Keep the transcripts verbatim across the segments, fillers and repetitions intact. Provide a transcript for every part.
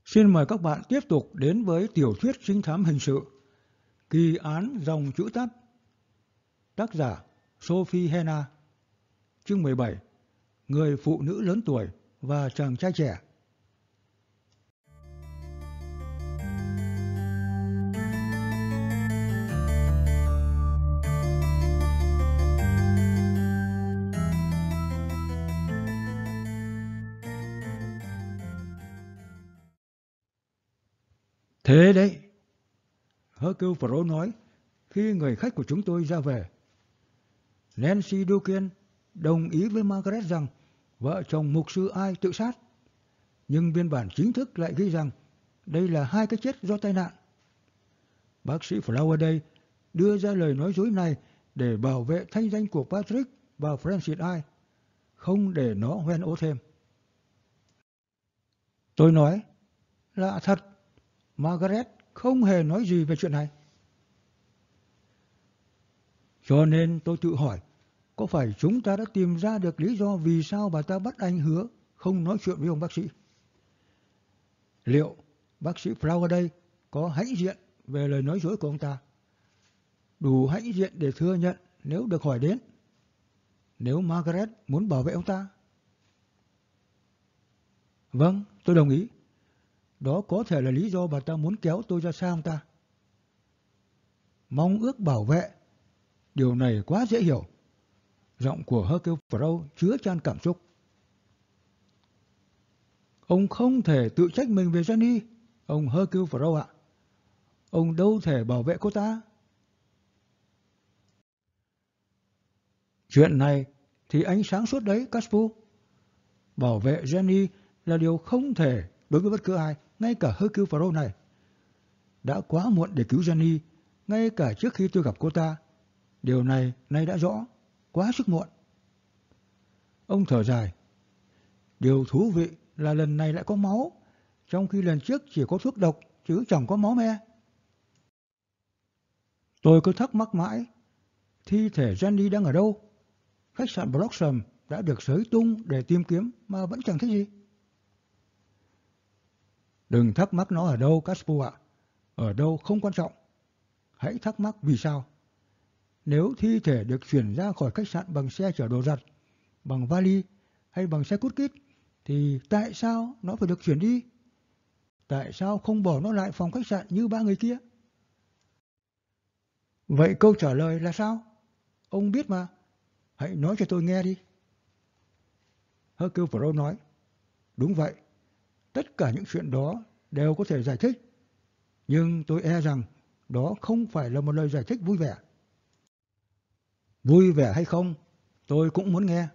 Xin mời các bạn tiếp tục đến với tiểu thuyết trinh thám hình sự Kỳ án dòng chữ tắt, tác giả Sophie Hena, chương mười bảy, Người phụ nữ lớn tuổi và chàng trai trẻ. Thế đấy, Hercule Poirot nói khi người khách của chúng tôi ra về. Nancy Duquesne đồng ý với Margaret rằng vợ chồng mục sư Ai tự sát, nhưng biên bản chính thức lại ghi rằng đây là hai cái chết do tai nạn. Bác sĩ Flowerday đưa ra lời nói dối này để bảo vệ thanh danh của Patrick và Francis Ai, không để nó hoen ố thêm. Tôi nói, lạ thật, Margaret không hề nói gì về chuyện này. Cho nên tôi tự hỏi, có phải chúng ta đã tìm ra được lý do vì sao bà ta bắt anh hứa không nói chuyện với ông bác sĩ? Liệu bác sĩ Flowerday có hãnh diện về lời nói dối của ông ta? Đủ hãnh diện để thừa nhận nếu được hỏi đến, nếu Margaret muốn bảo vệ ông ta? Vâng, tôi đồng ý. Đó có thể là lý do bà ta muốn kéo tôi ra xa ông ta. Mong ước bảo vệ, điều này quá dễ hiểu. Giọng của Hercule Poirot chứa chan cảm xúc. Ông không thể tự trách mình về Jenny, ông Hercule Poirot ạ. Ông đâu thể bảo vệ cô ta. Chuyện này thì anh sáng suốt đấy, Caspu. Bảo vệ Jenny là điều không thể đối với bất cứ ai, ngay cả Hercule Poirot này. Đã quá muộn để cứu Jenny, ngay cả trước khi tôi gặp cô ta. Điều này nay đã rõ, quá sức muộn. Ông thở dài. Điều thú vị là lần này lại có máu, trong khi lần trước chỉ có thuốc độc chứ chẳng có máu me. Tôi cứ thắc mắc mãi, thi thể Jenny đang ở đâu? Khách sạn Blossom đã được xới tung để tìm kiếm mà vẫn chẳng thấy gì. Đừng thắc mắc nó ở đâu, Caspu ạ. Ở đâu không quan trọng. Hãy thắc mắc vì sao. Nếu thi thể được chuyển ra khỏi khách sạn bằng xe chở đồ giặt, bằng vali hay bằng xe cút kít, thì tại sao nó phải được chuyển đi? Tại sao không bỏ nó lại phòng khách sạn như ba người kia? Vậy câu trả lời là sao? Ông biết mà. Hãy nói cho tôi nghe đi. Hercule Poirot nói. Đúng vậy. Tất cả những chuyện đó đều có thể giải thích. Nhưng tôi e rằng đó không phải là một lời giải thích vui vẻ. Vui vẻ hay không, tôi cũng muốn nghe.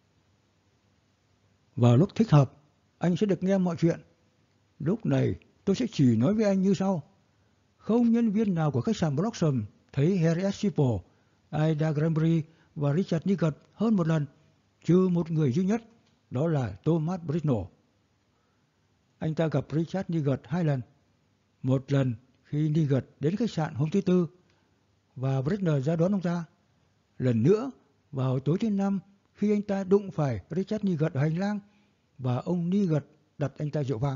Vào lúc thích hợp, anh sẽ được nghe mọi chuyện. Lúc này tôi sẽ chỉ nói với anh như sau. Không nhân viên nào của khách sạn Blossom thấy Harriet Sipple, Ida Granbury và Richard Niggard hơn một lần, trừ một người duy nhất, đó là Thomas Britnell. Anh ta gặp Richard Niggard hai lần. Một lần khi Niggard đến khách sạn hôm thứ Tư và Britnell ra đón ông ta. Lần nữa vào tối thứ Năm khi anh ta đụng phải Richard Niggard ở hành lang và ông Niggard đặt anh ta rượu vang.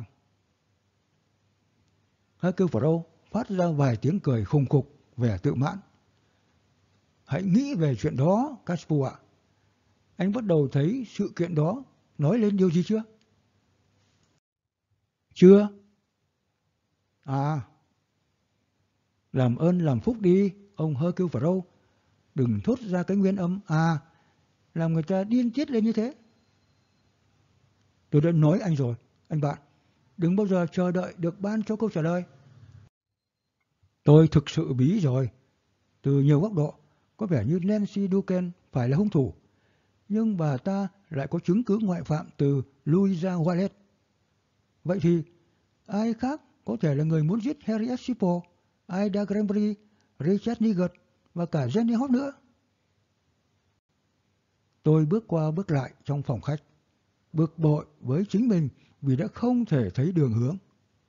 Hercule Poirot phát ra vài tiếng cười khùng khục, vẻ tự mãn. Hãy nghĩ về chuyện đó, Caspu ạ. Anh bắt đầu thấy sự kiện đó nói lên điều gì chưa? Chưa? À, làm ơn làm phúc đi, ông Hercule Poirot. Đừng thốt ra cái nguyên âm à, làm người ta điên tiết lên như thế. Tôi đã nói anh rồi, anh bạn, đừng bao giờ chờ đợi được ban cho câu trả lời. Tôi thực sự bí rồi. Từ nhiều góc độ, có vẻ như Nancy Duquesne phải là hung thủ, nhưng bà ta lại có chứng cứ ngoại phạm từ Louisa Wallet. Vậy thì ai khác có thể là người muốn giết Harriet Sipple, Ida Granbury, Richard Niggard và cả Jenny Hot nữa? Tôi bước qua bước lại trong phòng khách, bực bội với chính mình vì đã không thể thấy đường hướng.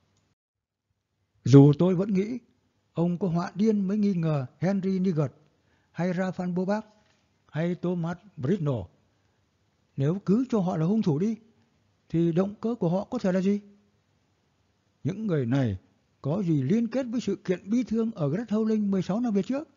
Dù tôi vẫn nghĩ ông có họa điên mới nghi ngờ Henry Niggard hay Raphael Bobach hay Thomas Britnell. Nếu cứ cho họ là hung thủ đi, thì động cơ của họ có thể là gì? Những người này có gì liên kết với sự kiện bi thương ở Great Howling mười sáu năm về trước?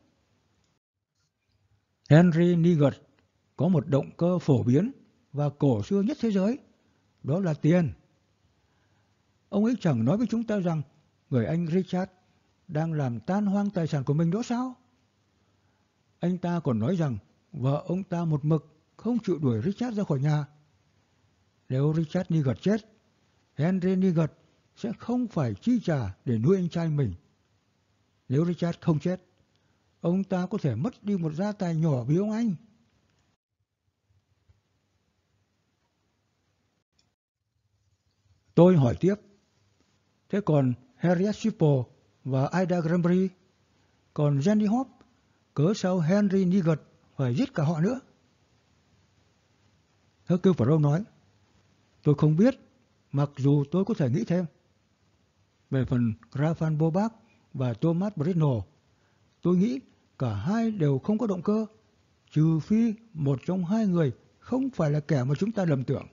Henry Nigel có một động cơ phổ biến và cổ xưa nhất thế giới, đó là tiền. Ông ấy chẳng nói với chúng ta rằng người anh Richard đang làm tan hoang tài sản của mình đó sao? Anh ta còn nói rằng vợ ông ta một mực không chịu đuổi Richard ra khỏi nhà. Nếu Richard Nigel chết, Henry Nigel sẽ không phải chi trả để nuôi anh trai mình. Nếu Richard không chết, ông ta có thể mất đi một gia tài nhỏ vì ông anh. Tôi hỏi tiếp, thế còn Harriet Shippo và Ida Granbury, còn Jenny Hope, cớ sao Henry Nigel phải giết cả họ nữa? Hercule Poirot nói, tôi không biết, mặc dù tôi có thể nghĩ thêm. Về phần Raphael Bobach và Thomas Britnell, tôi nghĩ cả hai đều không có động cơ, trừ phi một trong hai người không phải là kẻ mà chúng ta lầm tưởng.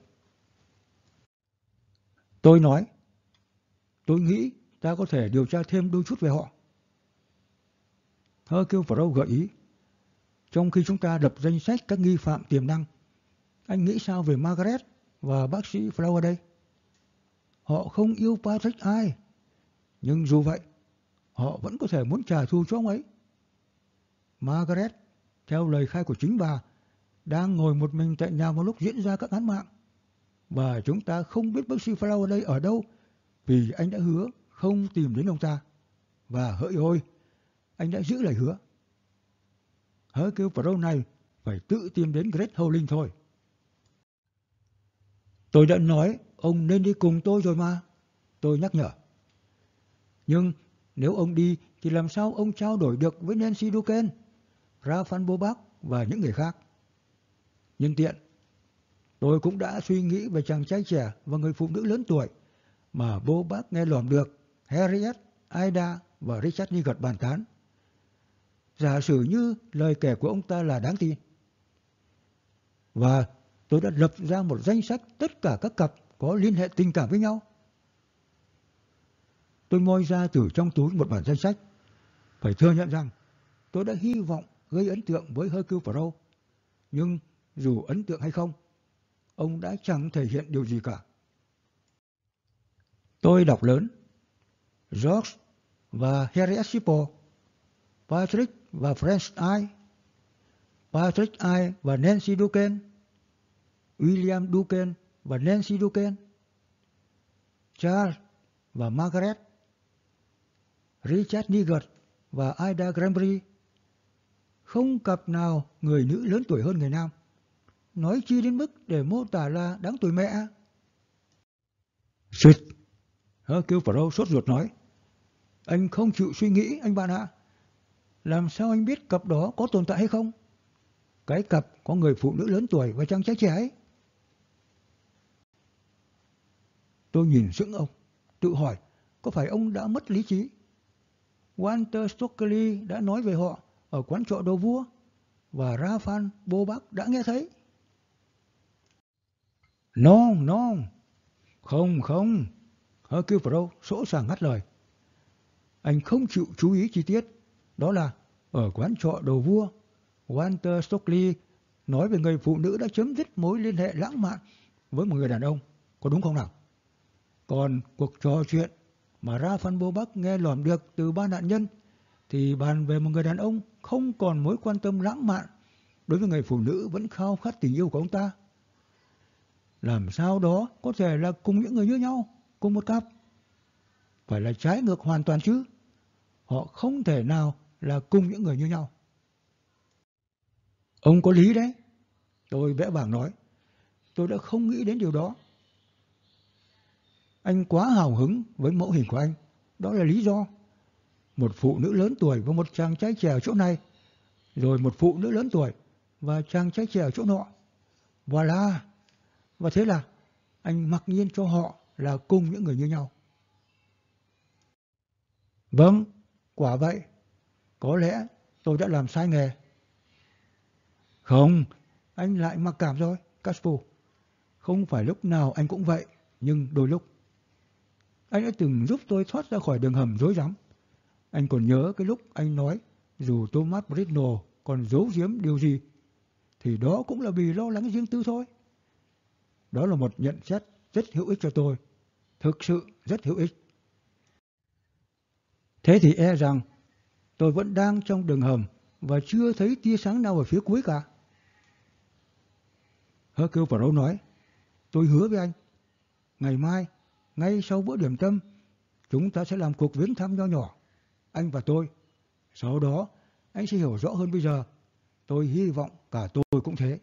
Tôi nói, tôi nghĩ ta có thể điều tra thêm đôi chút về họ. Hercule Poirot gợi ý, trong khi chúng ta lập danh sách các nghi phạm tiềm năng, anh nghĩ sao về Margaret và bác sĩ Flower đây? Họ không yêu Patrick ai, nhưng dù vậy, họ vẫn có thể muốn trả thù cho ông ấy. Margaret, theo lời khai của chính bà, đang ngồi một mình tại nhà vào lúc diễn ra các án mạng. Và chúng ta không biết bác sĩ Flower đây ở đâu vì anh đã hứa không tìm đến ông ta. Và hỡi ôi, anh đã giữ lời hứa. Hercule Poirot này phải tự tìm đến Great Howling thôi. Tôi đã nói ông nên đi cùng tôi rồi mà, tôi nhắc nhở. Nhưng nếu ông đi thì làm sao ông trao đổi được với Nancy Duquesne, Raphael Bobach và những người khác? Nhân tiện, tôi cũng đã suy nghĩ về chàng trai trẻ và người phụ nữ lớn tuổi mà Bobach nghe lỏm được Harriet, Ida và Richard Nigel bàn tán. Giả sử như lời kể của ông ta là đáng tin. Và tôi đã lập ra một danh sách tất cả các cặp có liên hệ tình cảm với nhau. Tôi moi ra từ trong túi một bản danh sách. Phải thừa nhận rằng tôi đã hy vọng gây ấn tượng với Hercule Poirot. Nhưng dù ấn tượng hay không, ông đã chẳng thể hiện điều gì cả. Tôi đọc lớn: George và Harriet Shippo, Patrick và French Eye, Patrick Eye và Nancy Duquesne, William Duquesne và Nancy Duquesne, Charles và Margaret, Richard Nigel và Ida Granbury. Không cặp nào người nữ lớn tuổi hơn người nam. Nói chi đến mức để mô tả là đáng tuổi mẹ. Xịt! Hercule Poirot sốt ruột nói. Anh không chịu suy nghĩ, anh bạn ạ. Làm sao anh biết cặp đó có tồn tại hay không? Cái cặp có người phụ nữ lớn tuổi và chàng trai trẻ ấy. Tôi nhìn sững ông, tự hỏi có phải ông đã mất lý trí? Walter Stockley đã nói về họ ở quán trọ Đồ Vua và Raphael Bobach đã nghe thấy. Non, non, không, không. Hercule Poirot sỗ sàng ngắt lời. Anh không chịu chú ý chi tiết. Đó là ở quán trọ Đồ Vua, Walter Stockley nói về người phụ nữ đã chấm dứt mối liên hệ lãng mạn với một người đàn ông. Có đúng không nào? Còn cuộc trò chuyện mà Raphael Bobach nghe lỏm được từ ba nạn nhân thì bàn về một người đàn ông không còn mối quan tâm lãng mạn đối với người phụ nữ vẫn khao khát tình yêu của ông ta. Làm sao đó có thể là cùng những người như nhau, cùng một cặp? Phải là trái ngược hoàn toàn chứ. Họ không thể nào là cùng những người như nhau. Ông có lý đấy. Tôi vẽ vàng nói. Tôi đã không nghĩ đến điều đó. Anh quá hào hứng với mẫu hình của anh. Đó là lý do. Một phụ nữ lớn tuổi và một chàng trai trẻ ở chỗ này. Rồi một phụ nữ lớn tuổi và chàng trai trẻ ở chỗ nọ. Voilà. Và thế là anh mặc nhiên cho họ là cùng những người như nhau. Vâng, quả vậy. Có lẽ tôi đã làm sai nghề. Không, anh lại mặc cảm rồi, Caspo. Không phải lúc nào anh cũng vậy, nhưng đôi lúc. Anh đã từng giúp tôi thoát ra khỏi đường hầm rối rắm. Anh còn nhớ cái lúc anh nói dù Thomas Britnell còn giấu giếm điều gì, thì đó cũng là vì lo lắng riêng tư thôi. Đó là một nhận xét rất hữu ích cho tôi. Thực sự rất hữu ích. Thế thì e rằng tôi vẫn đang trong đường hầm và chưa thấy tia sáng nào ở phía cuối cả. Hercule Poirot nói, tôi hứa với anh, ngày mai, ngay sau bữa điểm tâm, chúng ta sẽ làm cuộc viếng thăm nho nhỏ, anh và tôi. Sau đó, anh sẽ hiểu rõ hơn bây giờ. Tôi hy vọng cả tôi cũng thế.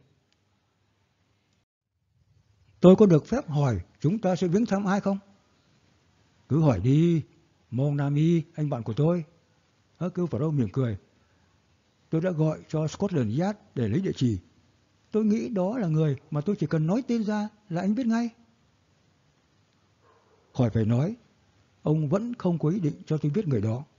Tôi có được phép hỏi chúng ta sẽ viếng thăm ai không? Cứ hỏi đi, Mon Ami, anh bạn của tôi. Hercule Poirot mỉm cười. Tôi đã gọi cho Scotland Yard để lấy địa chỉ. Tôi nghĩ đó là người mà tôi chỉ cần nói tên ra là anh biết ngay. Khỏi phải nói, ông vẫn không có ý định cho tôi biết người đó.